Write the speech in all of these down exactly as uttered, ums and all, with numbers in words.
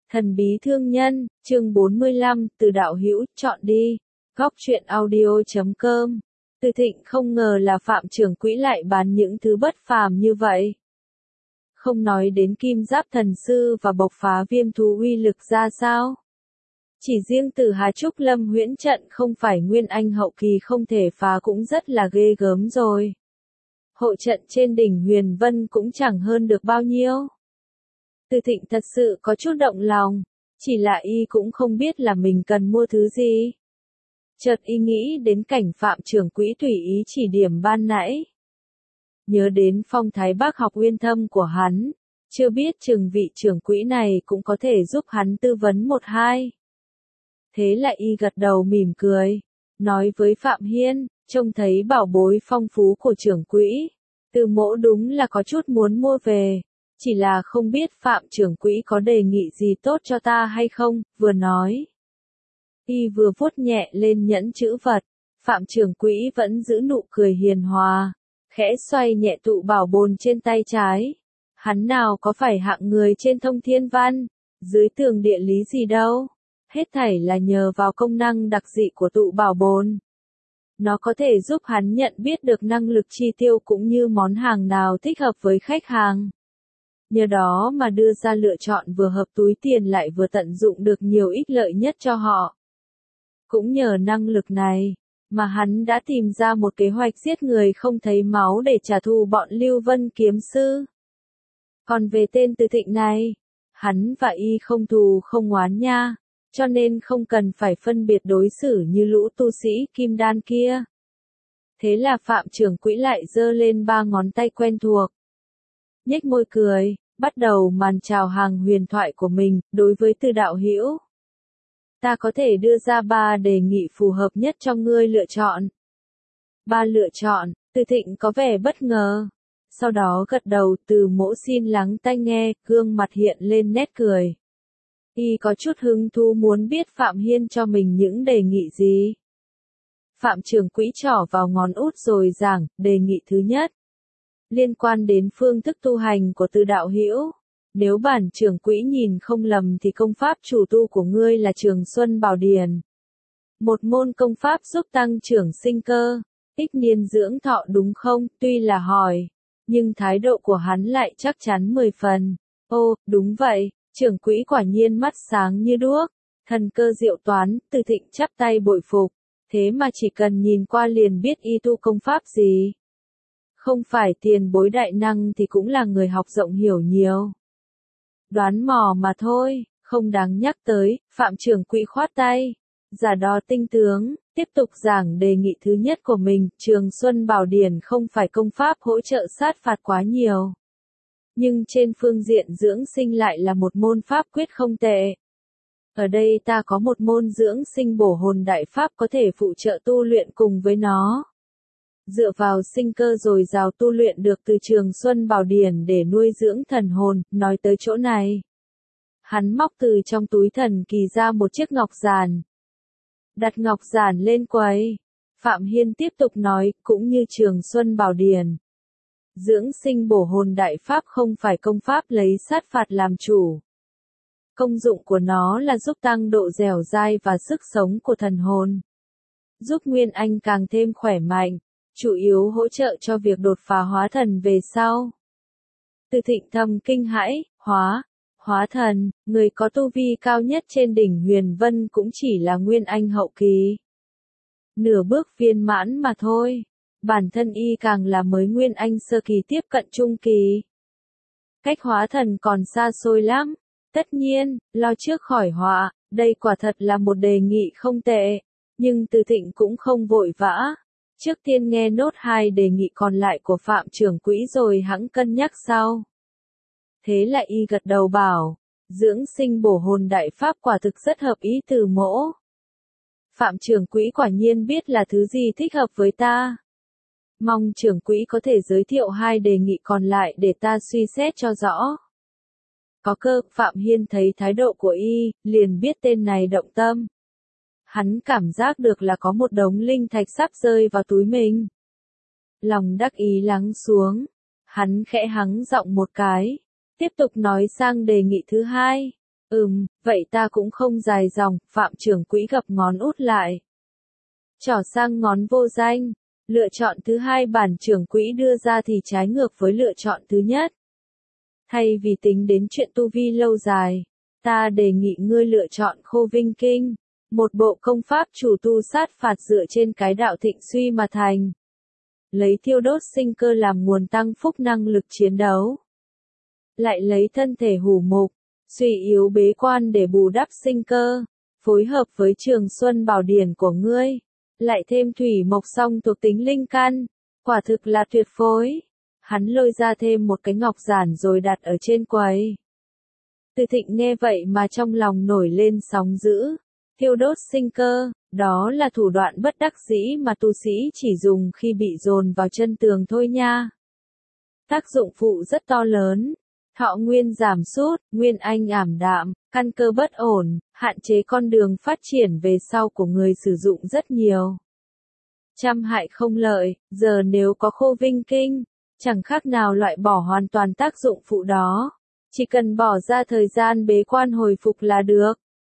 Thần bí thương nhân, chương bốn mươi lăm, từ đạo hữu, chọn đi. Góc truyện audio chấm com. Từ Thịnh không ngờ là Phạm trưởng quỹ lại bán những thứ bất phàm như vậy. Không nói đến kim giáp thần sư và bộc phá viêm thú uy lực ra sao. Chỉ riêng từ Hà Trúc Lâm huyễn trận không phải nguyên anh hậu kỳ không thể phá cũng rất là ghê gớm rồi. Hộ trận trên đỉnh Huyền Vân cũng chẳng hơn được bao nhiêu. Từ Thịnh thật sự có chút động lòng, chỉ là y cũng không biết là mình cần mua thứ gì. Chợt y nghĩ đến cảnh Phạm trưởng quỹ tùy ý chỉ điểm ban nãy. Nhớ đến phong thái bác học uyên thâm của hắn, chưa biết chừng vị trưởng quỹ này cũng có thể giúp hắn tư vấn một hai. Thế lại y gật đầu mỉm cười, nói với Phạm Hiên, trông thấy bảo bối phong phú của trưởng quỹ, Từ Mỗ đúng là có chút muốn mua về. Chỉ là không biết Phạm trưởng quỹ có đề nghị gì tốt cho ta hay không, vừa nói. Y vừa vuốt nhẹ lên nhẫn chữ vật, Phạm trưởng quỹ vẫn giữ nụ cười hiền hòa, khẽ xoay nhẹ tụ bảo bồn trên tay trái. Hắn nào có phải hạng người trên thông thiên văn, dưới tường địa lý gì đâu, hết thảy là nhờ vào công năng đặc dị của tụ bảo bồn. Nó có thể giúp hắn nhận biết được năng lực chi tiêu cũng như món hàng nào thích hợp với khách hàng. Nhờ đó mà đưa ra lựa chọn vừa hợp túi tiền lại vừa tận dụng được nhiều ích lợi nhất cho họ. Cũng nhờ năng lực này, mà hắn đã tìm ra một kế hoạch giết người không thấy máu để trả thù bọn Lưu Vân kiếm sư. Còn về tên Từ Thịnh này, hắn và y không thù không oán nha, cho nên không cần phải phân biệt đối xử như lũ tu sĩ kim đan kia. Thế là Phạm trưởng quỹ lại giơ lên ba ngón tay quen thuộc. Nhếch môi cười, bắt đầu màn chào hàng huyền thoại của mình, đối với Từ đạo hữu. Ta có thể đưa ra ba đề nghị phù hợp nhất cho ngươi lựa chọn. Ba lựa chọn, Từ Thịnh có vẻ bất ngờ. Sau đó gật đầu, Từ Mỗ xin lắng tai nghe, gương mặt hiện lên nét cười. Y có chút hứng thú muốn biết Phạm Hiên cho mình những đề nghị gì. Phạm trưởng quỹ trỏ vào ngón út rồi giảng, đề nghị thứ nhất. Liên quan đến phương thức tu hành của Từ đạo hữu, nếu bản trưởng quỹ nhìn không lầm thì công pháp chủ tu của ngươi là Trường Xuân Bảo Điển. Một môn công pháp giúp tăng trưởng sinh cơ, ích niên dưỡng thọ đúng không? Tuy là hỏi, nhưng thái độ của hắn lại chắc chắn mười phần. Ô, đúng vậy, trưởng quỹ quả nhiên mắt sáng như đuốc, thần cơ diệu toán, Từ Thịnh chắp tay bội phục, thế mà chỉ cần nhìn qua liền biết y tu công pháp gì. Không phải tiền bối đại năng thì cũng là người học rộng hiểu nhiều. Đoán mò mà thôi, không đáng nhắc tới, Phạm trưởng quỹ khoát tay. Giả đo tinh tướng, tiếp tục giảng đề nghị thứ nhất của mình, Trường Xuân Bảo Điển không phải công pháp hỗ trợ sát phạt quá nhiều. Nhưng trên phương diện dưỡng sinh lại là một môn pháp quyết không tệ. Ở đây ta có một môn dưỡng sinh bổ hồn đại pháp có thể phụ trợ tu luyện cùng với nó. Dựa vào sinh cơ dồi dào tu luyện được từ Trường Xuân Bảo Điển để nuôi dưỡng thần hồn, nói tới chỗ này. Hắn móc từ trong túi thần kỳ ra một chiếc ngọc giản. Đặt ngọc giản lên quầy. Phạm Hiên tiếp tục nói, cũng như Trường Xuân Bảo Điển. Dưỡng sinh bổ hồn đại pháp không phải công pháp lấy sát phạt làm chủ. Công dụng của nó là giúp tăng độ dẻo dai và sức sống của thần hồn. Giúp Nguyên Anh càng thêm khỏe mạnh. Chủ yếu hỗ trợ cho việc đột phá hóa thần về sau. Từ Thịnh thầm kinh hãi, hóa, hóa thần, người có tu vi cao nhất trên đỉnh Huyền Vân cũng chỉ là Nguyên Anh hậu kỳ. Nửa bước viên mãn mà thôi, bản thân y càng là mới Nguyên Anh sơ kỳ tiếp cận trung kỳ. Cách hóa thần còn xa xôi lắm, tất nhiên, lo trước khỏi họa, đây quả thật là một đề nghị không tệ, nhưng Từ Thịnh cũng không vội vã. Trước tiên nghe nốt hai đề nghị còn lại của Phạm trưởng quỹ rồi hẵng cân nhắc sau. Thế lại y gật đầu bảo, dưỡng sinh bổ hồn đại pháp quả thực rất hợp ý Từ Mỗ. Phạm trưởng quỹ quả nhiên biết là thứ gì thích hợp với ta. Mong trưởng quỹ có thể giới thiệu hai đề nghị còn lại để ta suy xét cho rõ. Có cơ, Phạm Hiên thấy thái độ của y, liền biết tên này động tâm. Hắn cảm giác được là có một đống linh thạch sắp rơi vào túi mình. Lòng đắc ý lắng xuống, hắn khẽ hắng giọng một cái, tiếp tục nói sang đề nghị thứ hai. Ừm, vậy ta cũng không dài dòng, Phạm trưởng quỹ gập ngón út lại. Trỏ sang ngón vô danh, lựa chọn thứ hai bản trưởng quỹ đưa ra thì trái ngược với lựa chọn thứ nhất. Thay vì tính đến chuyện tu vi lâu dài, ta đề nghị ngươi lựa chọn Khô Vinh Kinh, một bộ công pháp chủ tu sát phạt dựa trên cái đạo thịnh suy mà thành. Lấy thiêu đốt sinh cơ làm nguồn tăng phúc năng lực chiến đấu. Lại lấy thân thể hủ mục, suy yếu bế quan để bù đắp sinh cơ, phối hợp với Trường Xuân Bảo Điển của ngươi, lại thêm thủy mộc song thuộc tính linh căn, quả thực là tuyệt phối. Hắn lôi ra thêm một cái ngọc giản rồi đặt ở trên quầy. Từ Thịnh nghe vậy mà trong lòng nổi lên sóng dữ, thiêu đốt sinh cơ, đó là thủ đoạn bất đắc dĩ mà tu sĩ chỉ dùng khi bị dồn vào chân tường thôi nha. Tác dụng phụ rất to lớn. Thọ nguyên giảm sút, nguyên anh ảm đạm, căn cơ bất ổn, hạn chế con đường phát triển về sau của người sử dụng rất nhiều. Trăm hại không lợi, giờ nếu có Khô Vinh Kinh, chẳng khác nào loại bỏ hoàn toàn tác dụng phụ đó. Chỉ cần bỏ ra thời gian bế quan hồi phục là được.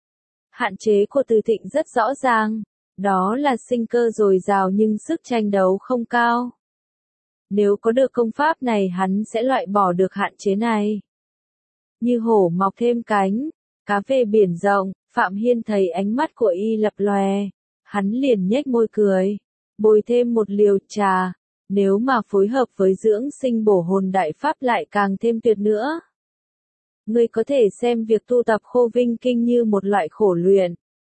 Hạn chế của Từ Thịnh rất rõ ràng, đó là sinh cơ dồi dào nhưng sức tranh đấu không cao. Nếu có được công pháp này hắn sẽ loại bỏ được hạn chế này. Như hổ mọc thêm cánh, cá về biển rộng, Phạm Hiên thấy ánh mắt của y lập lòe. Hắn liền nhếch môi cười, bồi thêm một liều trà, nếu mà phối hợp với dưỡng sinh bổ hồn đại pháp lại càng thêm tuyệt nữa. Ngươi có thể xem việc tu tập Khô Vinh Kinh như một loại khổ luyện.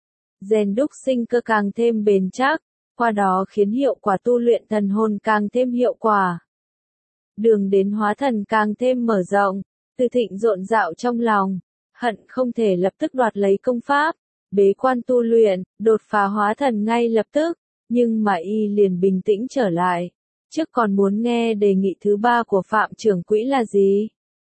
Rèn đúc sinh cơ càng thêm bền chắc, qua đó khiến hiệu quả tu luyện thần hồn càng thêm hiệu quả. Đường đến hóa thần càng thêm mở rộng, Từ Thịnh rộn rạo trong lòng, hận không thể lập tức đoạt lấy công pháp, bế quan tu luyện, đột phá hóa thần ngay lập tức, nhưng mà y liền bình tĩnh trở lại. Trước còn muốn nghe đề nghị thứ ba của Phạm trưởng quỹ là gì?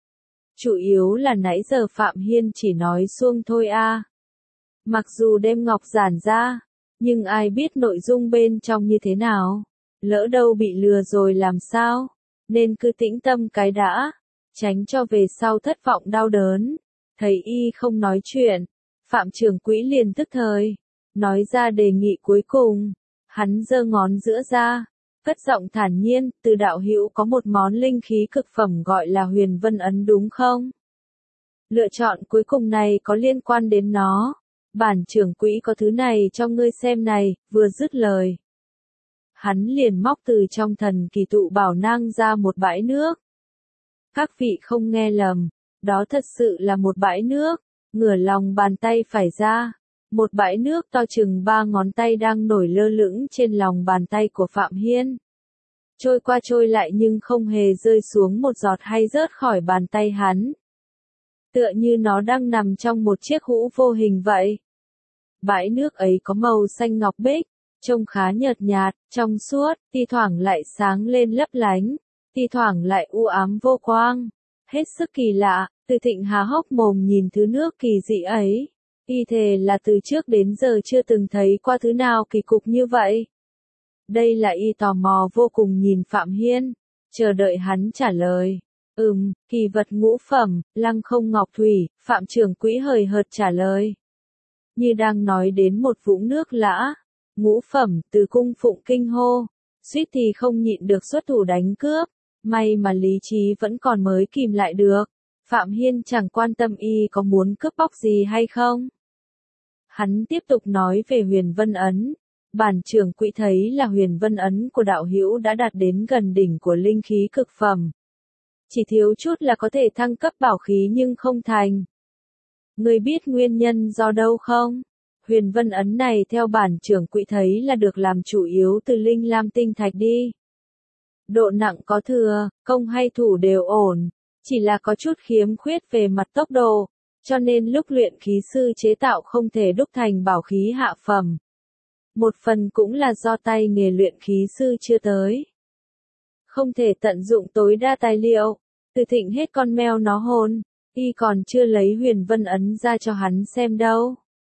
Chủ yếu là nãy giờ Phạm Hiên chỉ nói suông thôi a. Mặc dù đem ngọc giản ra, nhưng ai biết nội dung bên trong như thế nào? Lỡ đâu bị lừa rồi làm sao? Nên cứ tĩnh tâm cái đã, tránh cho về sau thất vọng đau đớn. Thấy y không nói chuyện, Phạm trưởng quỹ liền tức thời, nói ra đề nghị cuối cùng. Hắn giơ ngón giữa ra, cất giọng thản nhiên, Từ đạo hữu có một món linh khí cực phẩm gọi là Huyền Vân Ấn đúng không? Lựa chọn cuối cùng này có liên quan đến nó. Bản trưởng quỹ có thứ này cho ngươi xem này, vừa dứt lời. Hắn liền móc từ trong thần kỳ tụ bảo nang ra một bãi nước. Các vị không nghe lầm, đó thật sự là một bãi nước, ngửa lòng bàn tay phải ra. Một bãi nước to chừng ba ngón tay đang nổi lơ lửng trên lòng bàn tay của Phạm Hiên. Trôi qua trôi lại nhưng không hề rơi xuống một giọt hay rớt khỏi bàn tay hắn. Tựa như nó đang nằm trong một chiếc hũ vô hình vậy. Bãi nước ấy có màu xanh ngọc bích, trông khá nhợt nhạt, trong suốt, thi thoảng lại sáng lên lấp lánh, thi thoảng lại u ám vô quang. Hết sức kỳ lạ, Từ Thịnh há hốc mồm nhìn thứ nước kỳ dị ấy. Y thề là từ trước đến giờ chưa từng thấy qua thứ nào kỳ cục như vậy. Đây là y tò mò vô cùng nhìn Phạm Hiên, chờ đợi hắn trả lời. Ừm, kỳ vật ngũ phẩm, lăng không ngọc thủy, Phạm trưởng quỹ hời hợt trả lời. Như đang nói đến một vũng nước lã, ngũ phẩm, từ cung phụng kinh hô, suýt thì không nhịn được xuất thủ đánh cướp, may mà lý trí vẫn còn mới kìm lại được. Phạm Hiên chẳng quan tâm y có muốn cướp bóc gì hay không. Hắn tiếp tục nói về Huyền Vân Ấn. Bản trưởng quỹ thấy là Huyền Vân Ấn của đạo hữu đã đạt đến gần đỉnh của linh khí cực phẩm. Chỉ thiếu chút là có thể thăng cấp bảo khí nhưng không thành. Ngươi biết nguyên nhân do đâu không? Huyền Vân Ấn này theo bản trưởng quỹ thấy là được làm chủ yếu từ linh lam tinh thạch đi. Độ nặng có thừa, công hay thủ đều ổn, chỉ là có chút khiếm khuyết về mặt tốc độ, cho nên lúc luyện khí sư chế tạo không thể đúc thành bảo khí hạ phẩm. Một phần cũng là do tay nghề luyện khí sư chưa tới. Không thể tận dụng tối đa tài liệu, Từ Thịnh hết con mèo nó hồn, y còn chưa lấy Huyền Vân Ấn ra cho hắn xem đâu.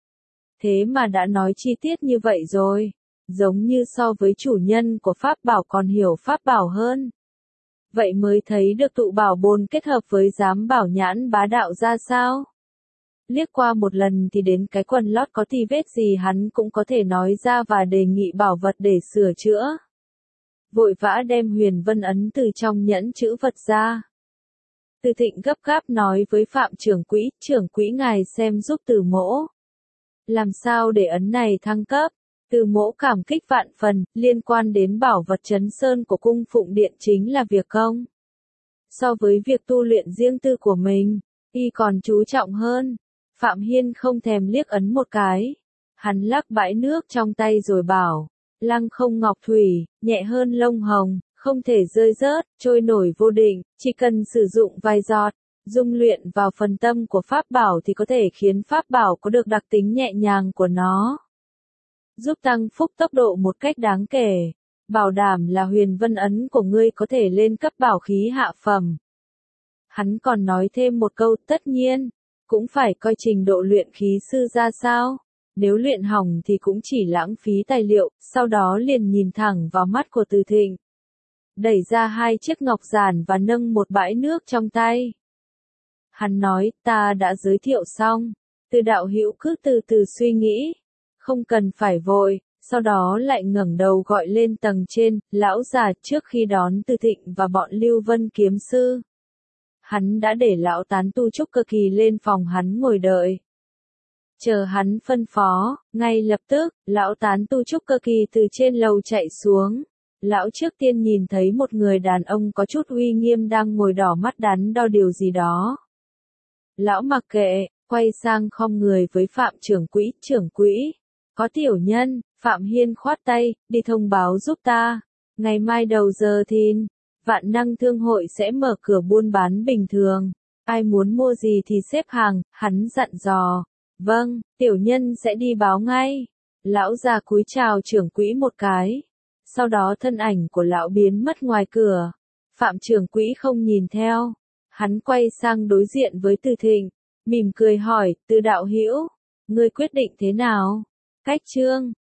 Thế mà đã nói chi tiết như vậy rồi, giống như so với chủ nhân của pháp bảo còn hiểu pháp bảo hơn. Vậy mới thấy được tụ bảo bồn kết hợp với giám bảo nhãn bá đạo ra sao. Liếc qua một lần thì đến cái quần lót có tì vết gì hắn cũng có thể nói ra và đề nghị bảo vật để sửa chữa. Vội vã đem huyền vân ấn từ trong nhẫn chữ vật ra. Từ Thịnh gấp gáp nói với Phạm trưởng quỹ, trưởng quỹ ngài xem giúp Từ mỗ. Làm sao để ấn này thăng cấp? Từ mỗ cảm kích vạn phần, liên quan đến bảo vật trấn sơn của cung phụng điện chính là việc công. So với việc tu luyện riêng tư của mình, y còn chú trọng hơn. Phạm Hiên không thèm liếc ấn một cái. Hắn lắc bãi nước trong tay rồi bảo, lăng không ngọc thủy, nhẹ hơn lông hồng, không thể rơi rớt, trôi nổi vô định, chỉ cần sử dụng vài giọt, dung luyện vào phần tâm của pháp bảo thì có thể khiến pháp bảo có được đặc tính nhẹ nhàng của nó. Giúp tăng phúc tốc độ một cách đáng kể, bảo đảm là huyền vân ấn của ngươi có thể lên cấp bảo khí hạ phẩm. Hắn còn nói thêm một câu, tất nhiên, cũng phải coi trình độ luyện khí sư ra sao. Nếu luyện hỏng thì cũng chỉ lãng phí tài liệu, sau đó liền nhìn thẳng vào mắt của Từ Thịnh. Đẩy ra hai chiếc ngọc giản và nâng một bãi nước trong tay. Hắn nói, ta đã giới thiệu xong, Từ đạo hữu cứ từ từ suy nghĩ, không cần phải vội, sau đó lại ngẩng đầu gọi lên tầng trên, lão già trước khi đón Từ Thịnh và bọn Lưu Vân kiếm sư. Hắn đã để lão tán tu trúc cơ kỳ lên phòng hắn ngồi đợi. Chờ hắn phân phó, ngay lập tức, lão tán tu trúc cơ kỳ từ trên lầu chạy xuống. Lão trước tiên nhìn thấy một người đàn ông có chút uy nghiêm đang ngồi đỏ mắt đắn đo điều gì đó. Lão mặc kệ, quay sang khom người với Phạm trưởng quỹ, trưởng quỹ. Có tiểu nhân, Phạm Hiên khoát tay, đi thông báo giúp ta. Ngày mai đầu giờ thìn, Vạn Năng Thương hội sẽ mở cửa buôn bán bình thường. Ai muốn mua gì thì xếp hàng, hắn dặn dò. Vâng, tiểu nhân sẽ đi báo ngay. Lão già cúi chào trưởng quỹ một cái. Sau đó thân ảnh của lão biến mất ngoài cửa. Phạm trưởng quỹ không nhìn theo. Hắn quay sang đối diện với Từ Thịnh, mỉm cười hỏi, Từ đạo hữu, ngươi quyết định thế nào? Cách chương